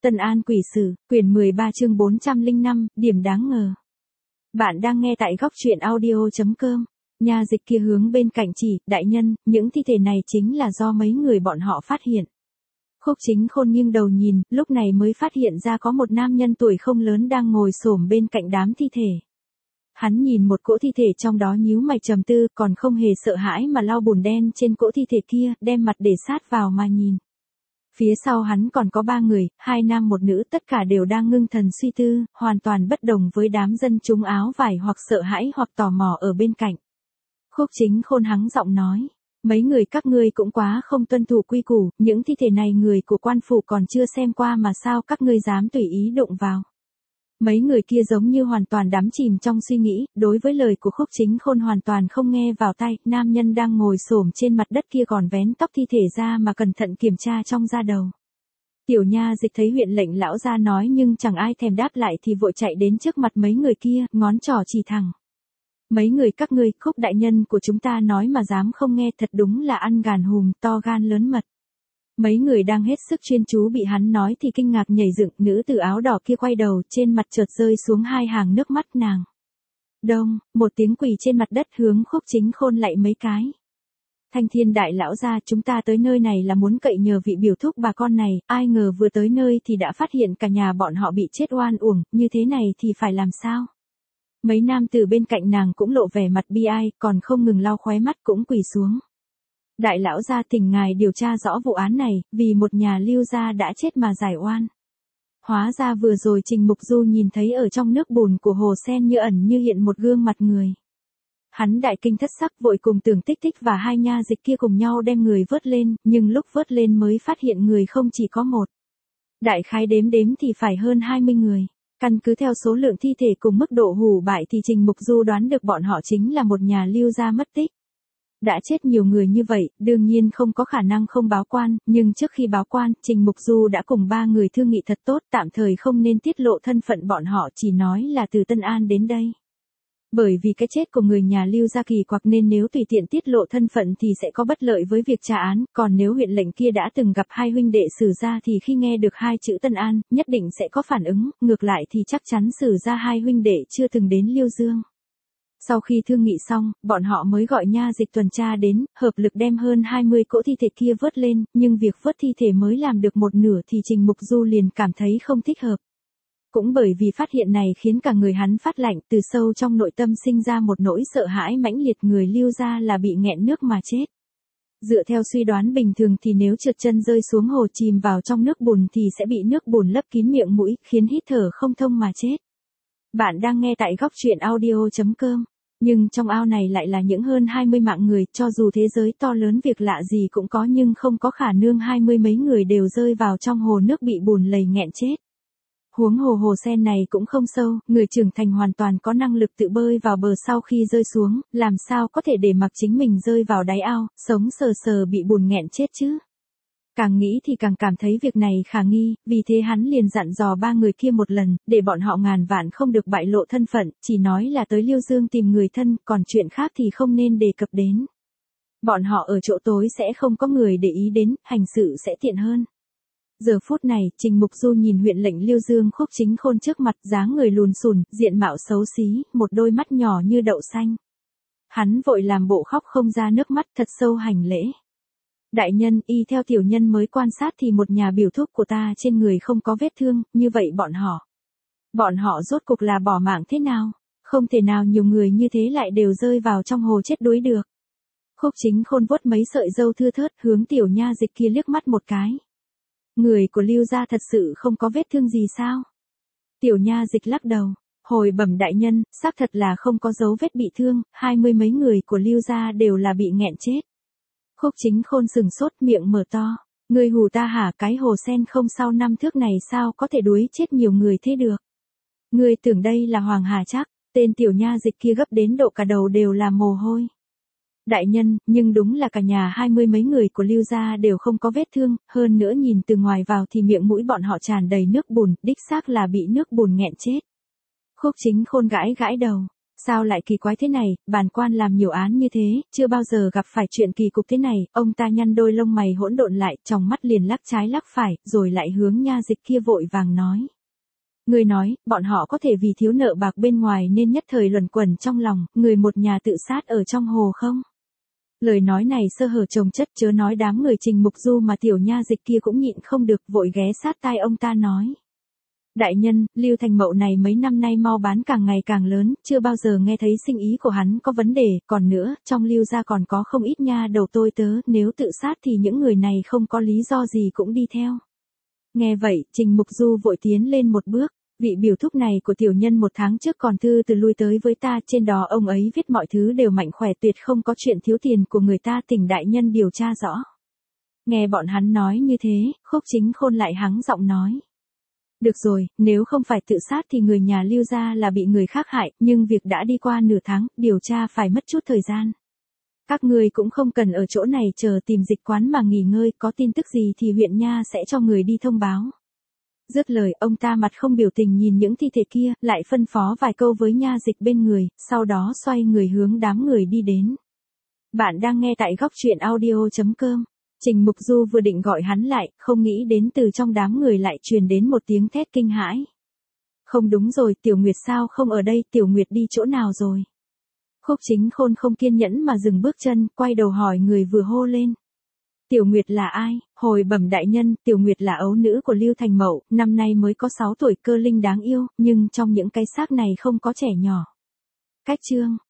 Tân An Quỷ Sử, quyển 13 chương 405, điểm đáng ngờ. Bạn đang nghe tại góc truyện audio.com. Nha dịch kia hướng bên cạnh chỉ, đại nhân, những thi thể này chính là do mấy người bọn họ phát hiện. Khúc Chính Khôn nghiêng đầu nhìn, lúc này mới phát hiện ra có một nam nhân tuổi không lớn đang ngồi xổm bên cạnh đám thi thể. Hắn nhìn một cỗ thi thể trong đó nhíu mày trầm tư, còn không hề sợ hãi mà lau bùn đen trên cỗ thi thể kia, đem mặt để sát vào mà nhìn. Phía sau hắn còn có 3 người, 2 nam 1 nữ, tất cả đều đang ngưng thần suy tư, hoàn toàn bất đồng với đám dân chúng áo vải hoặc sợ hãi hoặc tò mò ở bên cạnh. Khúc Chính Khôn hắng giọng nói, mấy người các ngươi cũng quá không tuân thủ quy củ, những thi thể này người của quan phủ còn chưa xem qua mà sao các ngươi dám tùy ý đụng vào. Mấy người kia giống như hoàn toàn đắm chìm trong suy nghĩ, đối với lời của Khúc Chính Khôn hoàn toàn không nghe vào tai, nam nhân đang ngồi xổm trên mặt đất kia còn vén tóc thi thể ra mà cẩn thận kiểm tra trong da đầu. Tiểu nha dịch thấy huyện lệnh lão ra nói nhưng chẳng ai thèm đáp lại thì vội chạy đến trước mặt mấy người kia, ngón trỏ chỉ thẳng. Mấy người các ngươi, Khúc đại nhân của chúng ta nói mà dám không nghe, thật đúng là ăn gàn hùm, to gan lớn mật. Mấy người đang hết sức chuyên chú bị hắn nói thì kinh ngạc nhảy dựng, nữ tử áo đỏ kia quay đầu, trên mặt chợt rơi xuống 2 hàng nước mắt nàng. Đông, một tiếng quỳ trên mặt đất hướng Khúc Chính Khôn lạy mấy cái. Thanh Thiên đại lão gia, chúng ta tới nơi này là muốn cậy nhờ vị biểu thúc bà con này, ai ngờ vừa tới nơi thì đã phát hiện cả nhà bọn họ bị chết oan uổng, như thế này thì phải làm sao? Mấy nam từ bên cạnh nàng cũng lộ vẻ mặt bi ai, còn không ngừng lau khóe mắt cũng quỳ xuống. Đại lão gia, thỉnh ngài điều tra rõ vụ án này, vì một nhà Lưu gia đã chết mà giải oan. Hóa ra vừa rồi Trình Mục Du nhìn thấy ở trong nước bùn của hồ sen như ẩn như hiện một gương mặt người. Hắn đại kinh thất sắc vội cùng Tưởng Tích Tích và 2 nha dịch kia cùng nhau đem người vớt lên, nhưng lúc vớt lên mới phát hiện người không chỉ có một. Đại khái đếm thì phải hơn 20 người. Căn cứ theo số lượng thi thể cùng mức độ hủ bại thì Trình Mục Du đoán được bọn họ chính là một nhà Lưu gia mất tích. Đã chết nhiều người như vậy, đương nhiên không có khả năng không báo quan, nhưng trước khi báo quan, Trình Mục Du đã cùng 3 người thương nghị thật tốt, tạm thời không nên tiết lộ thân phận bọn họ, chỉ nói là từ Tân An đến đây. Bởi vì cái chết của người nhà Lưu gia kỳ quặc nên nếu tùy tiện tiết lộ thân phận thì sẽ có bất lợi với việc tra án, còn nếu huyện lệnh kia đã từng gặp 2 huynh đệ Sử gia thì khi nghe được 2 chữ Tân An, nhất định sẽ có phản ứng, ngược lại thì chắc chắn Sử gia 2 huynh đệ chưa từng đến Liêu Dương. Sau khi thương nghị xong, bọn họ mới gọi nha dịch tuần tra đến, hợp lực đem hơn 20 cỗ thi thể kia vớt lên, nhưng việc vớt thi thể mới làm được một nửa thì Trình Mục Du liền cảm thấy không thích hợp. Cũng bởi vì phát hiện này khiến cả người hắn phát lạnh, từ sâu trong nội tâm sinh ra một nỗi sợ hãi mãnh liệt, người Lưu gia là bị nghẹn nước mà chết. Dựa theo suy đoán bình thường thì nếu trượt chân rơi xuống hồ chìm vào trong nước bùn thì sẽ bị nước bùn lấp kín miệng mũi, khiến hít thở không thông mà chết. Bạn đang nghe tại góc truyện audio.com. Nhưng trong ao này lại là những hơn 20 mạng người, cho dù thế giới to lớn việc lạ gì cũng có nhưng không có khả năng 20 mấy người đều rơi vào trong hồ nước bị bùn lầy nghẹn chết. Huống hồ hồ sen này cũng không sâu, người trưởng thành hoàn toàn có năng lực tự bơi vào bờ sau khi rơi xuống, làm sao có thể để mặc chính mình rơi vào đáy ao, sống sờ sờ bị bùn nghẹn chết chứ. Càng nghĩ thì càng cảm thấy việc này khả nghi, vì thế hắn liền dặn dò 3 người kia một lần, để bọn họ ngàn vạn không được bại lộ thân phận, chỉ nói là tới Liêu Dương tìm người thân, còn chuyện khác thì không nên đề cập đến. Bọn họ ở chỗ tối sẽ không có người để ý đến, hành sự sẽ tiện hơn. Giờ phút này, Trình Mục Du nhìn huyện lệnh Liêu Dương Khúc Chính Khôn trước mặt, dáng người lùn xùn, diện mạo xấu xí, một đôi mắt nhỏ như đậu xanh. Hắn vội làm bộ khóc không ra nước mắt, thật sâu hành lễ. Đại nhân, y theo tiểu nhân mới quan sát thì một nhà biểu thúc của ta trên người không có vết thương, như vậy bọn họ rốt cục là bỏ mạng thế nào? Không thể nào nhiều người như thế lại đều rơi vào trong hồ chết đuối được. Khúc Chính Khôn vuốt mấy sợi râu thưa thớt hướng tiểu nha dịch kia liếc mắt một cái. Người của Lưu gia thật sự không có vết thương gì sao? Tiểu nha dịch lắc đầu, hồi bẩm đại nhân, xác thật là không có dấu vết bị thương, 20 mấy người của Lưu gia đều là bị nghẹn chết. Khúc Chính Khôn sừng sốt, miệng mở to, ngươi hù ta hả? Cái hồ sen không sau 5 thước này sao có thể đuối chết nhiều người thế được? Ngươi tưởng đây là Hoàng Hà chắc? Tên tiểu nha dịch kia gấp đến độ cả đầu đều là mồ hôi. Đại nhân, nhưng đúng là cả nhà 20 mấy người của Lưu gia đều không có vết thương, hơn nữa nhìn từ ngoài vào thì miệng mũi bọn họ tràn đầy nước bùn, đích xác là bị nước bùn nghẹn chết. Khúc Chính Khôn gãi đầu, Sao lại kỳ quái thế này, bản quan làm nhiều án như thế, chưa bao giờ gặp phải chuyện kỳ cục thế này, ông ta nhăn đôi lông mày hỗn độn lại, tròng mắt liền lắc trái lắc phải, rồi lại hướng nha dịch kia vội vàng nói. Người nói, bọn họ có thể vì thiếu nợ bạc bên ngoài nên nhất thời luẩn quẩn trong lòng, người một nhà tự sát ở trong hồ không? Lời nói này sơ hở chồng chất, chớ nói đám người Trình Mục Du mà tiểu nha dịch kia cũng nhịn không được, vội ghé sát tai ông ta nói. Đại nhân, Lưu Thành Mậu này mấy năm nay mau bán càng ngày càng lớn, chưa bao giờ nghe thấy sinh ý của hắn có vấn đề, còn nữa, trong Lưu gia còn có không ít nha đầu tôi tớ, nếu tự sát thì những người này không có lý do gì cũng đi theo. Nghe vậy, Trình Mục Du vội tiến lên một bước. Vị biểu thúc này của tiểu nhân 1 tháng trước còn thư từ lui tới với ta, trên đó ông ấy viết mọi thứ đều mạnh khỏe, tuyệt không có chuyện thiếu tiền của người ta, tỉnh đại nhân điều tra rõ. Nghe bọn hắn nói như thế, Khúc Chính Khôn lại hắng giọng nói. Được rồi, nếu không phải tự sát thì người nhà Lưu gia là bị người khác hại, nhưng việc đã đi qua nửa tháng, điều tra phải mất chút thời gian. Các người cũng không cần ở chỗ này chờ tìm dịch quán mà nghỉ ngơi, có tin tức gì thì huyện nha sẽ cho người đi thông báo. Dứt lời, ông ta mặt không biểu tình nhìn những thi thể kia, lại phân phó vài câu với nha dịch bên người, sau đó xoay người hướng đám người đi đến. Bạn đang nghe tại góc truyện audio.com. Trình Mục Du vừa định gọi hắn lại, không nghĩ đến từ trong đám người lại truyền đến một tiếng thét kinh hãi. Không đúng rồi, Tiểu Nguyệt sao không ở đây, Tiểu Nguyệt đi chỗ nào rồi? Khúc Chính Khôn không kiên nhẫn mà dừng bước chân, quay đầu hỏi người vừa hô lên. Tiểu Nguyệt là ai? Hồi bẩm đại nhân, Tiểu Nguyệt là ấu nữ của Lưu Thành Mậu, năm nay mới có 6 tuổi, cơ linh đáng yêu, nhưng trong những cái xác này không có trẻ nhỏ. Cách chương